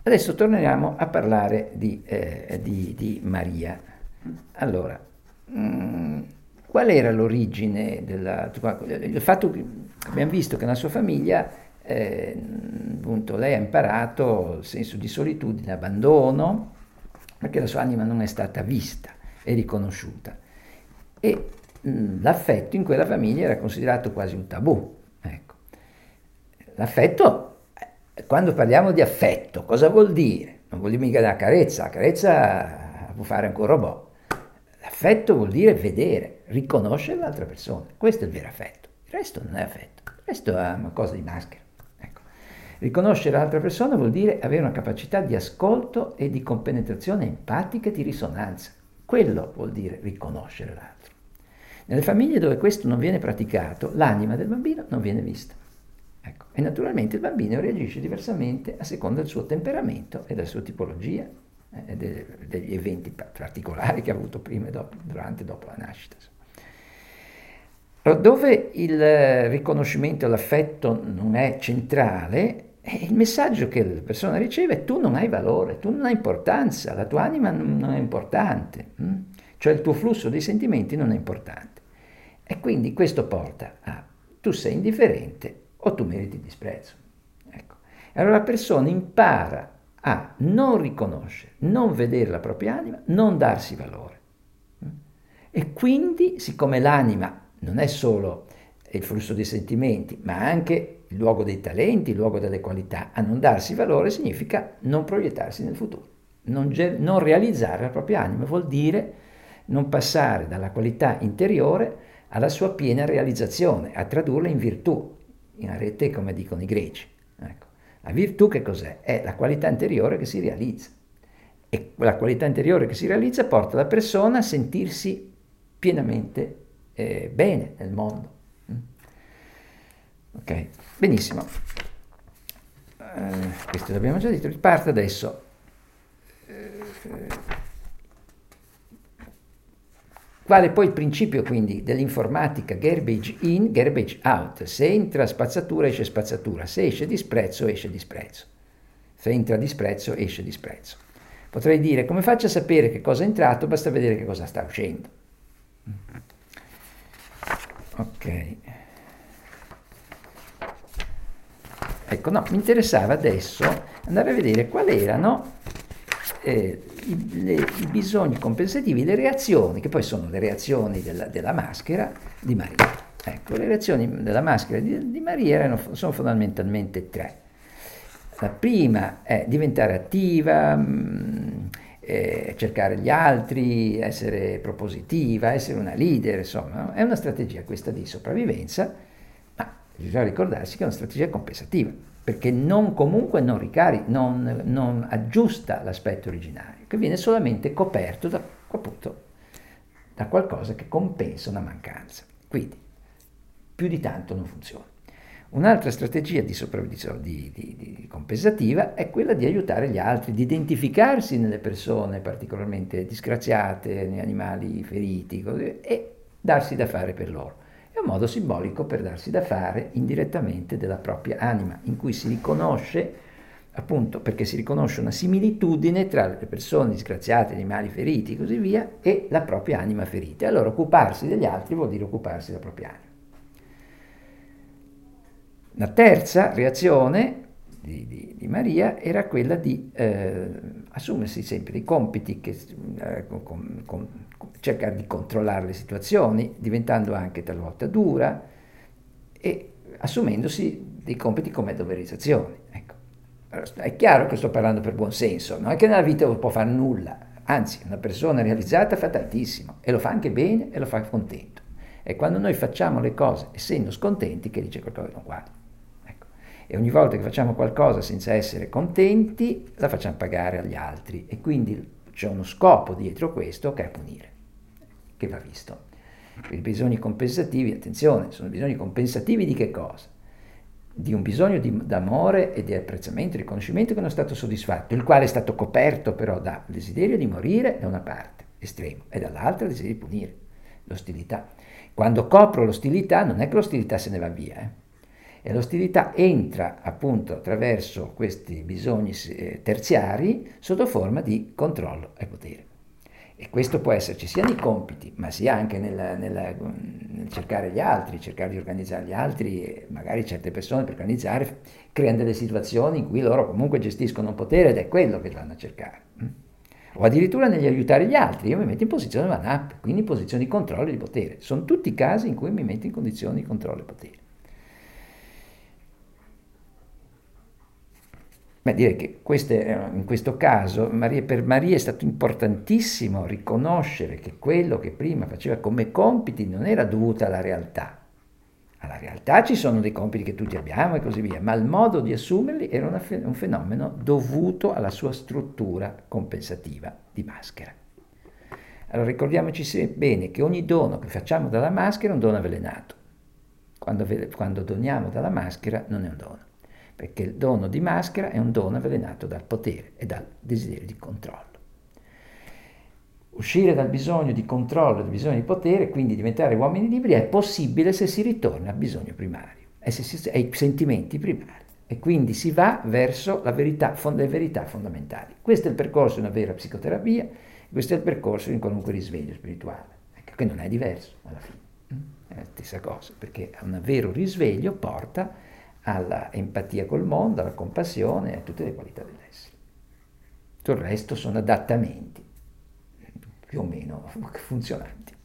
Adesso torniamo a parlare di Maria. Allora, qual era l'origine il fatto che abbiamo visto che nella sua famiglia, appunto, lei ha imparato il senso di solitudine, abbandono, perché la sua anima non è stata vista e riconosciuta. E l'affetto in quella famiglia era considerato quasi un tabù. Ecco. L'affetto, quando parliamo di affetto, cosa vuol dire? Non vuol dire mica la carezza può fare anche un robot. L'affetto vuol dire vedere, riconoscere l'altra persona. Questo è il vero affetto. Il resto non è affetto, il resto è una cosa di maschera. Ecco. Riconoscere l'altra persona vuol dire avere una capacità di ascolto e di compenetrazione empatica e di risonanza. Quello vuol dire riconoscere l'altro. Nelle famiglie dove questo non viene praticato, l'anima del bambino non viene vista. Ecco. E naturalmente il bambino reagisce diversamente a seconda del suo temperamento e della sua tipologia e degli eventi particolari che ha avuto prima e dopo, durante e dopo la nascita. Allora, dove il riconoscimento e l'affetto non è centrale, il messaggio che la persona riceve è: tu non hai valore, tu non hai importanza, la tua anima non è importante, cioè il tuo flusso dei sentimenti non è importante. E quindi questo porta a: tu sei indifferente o tu meriti disprezzo. Ecco. Allora la persona impara a non riconoscere, non vedere la propria anima, non darsi valore. E quindi, siccome l'anima non è solo il flusso dei sentimenti, ma anche il luogo dei talenti, il luogo delle qualità, a non darsi valore significa non proiettarsi nel futuro. Non realizzare la propria anima vuol dire non passare dalla qualità interiore alla sua piena realizzazione, a tradurla in virtù, in arete, come dicono i greci. Ecco. La virtù che cos'è? È la qualità interiore che si realizza. E la qualità interiore che si realizza porta la persona a sentirsi pienamente bene nel mondo. Ok, benissimo. Questo l'abbiamo già detto. Riparto adesso. Quale poi il principio quindi dell'informatica garbage in, garbage out. Se entra spazzatura esce spazzatura, se esce disprezzo esce disprezzo, se entra disprezzo esce disprezzo. Potrei dire: come faccio a sapere che cosa è entrato? Basta vedere che cosa sta uscendo. Ok. Ecco, no, mi interessava adesso andare a vedere quali erano i bisogni compensativi, le reazioni, che poi sono le reazioni della maschera di Maria. Ecco, le reazioni della maschera di Maria sono fondamentalmente tre. La prima è diventare attiva, cercare gli altri, essere propositiva, essere una leader, insomma, è una strategia questa di sopravvivenza, ma bisogna ricordarsi che è una strategia compensativa, perché comunque non aggiusta l'aspetto originario, che viene solamente coperto appunto, da qualcosa che compensa una mancanza. Quindi, più di tanto non funziona. Un'altra strategia di compensativa è quella di aiutare gli altri, di identificarsi nelle persone particolarmente disgraziate, negli animali feriti, così, e darsi da fare per loro. È un modo simbolico per darsi da fare indirettamente della propria anima, in cui si riconosce, appunto perché si riconosce una similitudine tra le persone disgraziate, gli animali feriti e così via, e la propria anima ferita. E allora occuparsi degli altri vuol dire occuparsi della propria anima. La terza reazione di Maria era quella di assumersi sempre dei compiti, cercare di controllare le situazioni, diventando anche talvolta dura e assumendosi dei compiti come doverizzazioni. Ecco. Allora, è chiaro che sto parlando per buon senso, non è che nella vita non può fare nulla, anzi una persona realizzata fa tantissimo e lo fa anche bene e lo fa contento. E quando noi facciamo le cose essendo scontenti che dice qualcosa che non guarda. E ogni volta che facciamo qualcosa senza essere contenti, la facciamo pagare agli altri. E quindi c'è uno scopo dietro questo che è punire, che va visto. I bisogni compensativi, attenzione, sono bisogni compensativi di che cosa? Di un bisogno d'amore e di apprezzamento, di riconoscimento che non è stato soddisfatto, il quale è stato coperto però dal desiderio di morire da una parte, estremo, e dall'altra il desiderio di punire, l'ostilità. Quando copro l'ostilità, non è che l'ostilità se ne va via, E l'ostilità entra appunto attraverso questi bisogni terziari sotto forma di controllo e potere. E questo può esserci sia nei compiti, ma sia anche nel cercare gli altri, cercare di organizzare gli altri, e magari certe persone per organizzare creano delle situazioni in cui loro comunque gestiscono un potere ed è quello che vanno a cercare. O addirittura negli aiutare gli altri, io mi metto in posizione one-up, quindi in posizione di controllo e di potere. Sono tutti i casi in cui mi metto in condizioni di controllo e potere. Beh, direi che in questo caso per Maria è stato importantissimo riconoscere che quello che prima faceva come compiti non era dovuto alla realtà. Alla realtà ci sono dei compiti che tutti abbiamo e così via, ma il modo di assumerli era un fenomeno dovuto alla sua struttura compensativa di maschera. Allora ricordiamoci bene che ogni dono che facciamo dalla maschera è un dono avvelenato. Quando doniamo dalla maschera non è un dono, perché il dono di maschera è un dono avvelenato dal potere e dal desiderio di controllo. Uscire dal bisogno di controllo, dal bisogno di potere, quindi diventare uomini liberi, è possibile se si ritorna al bisogno primario, ai sentimenti primari. E quindi si va verso le verità fondamentali. Questo è il percorso di una vera psicoterapia, questo è il percorso di qualunque risveglio spirituale, che non è diverso alla fine. È la stessa cosa, perché un vero risveglio porta alla empatia col mondo, alla compassione e a tutte le qualità dell'essere. Tutto il resto sono adattamenti più o meno funzionanti.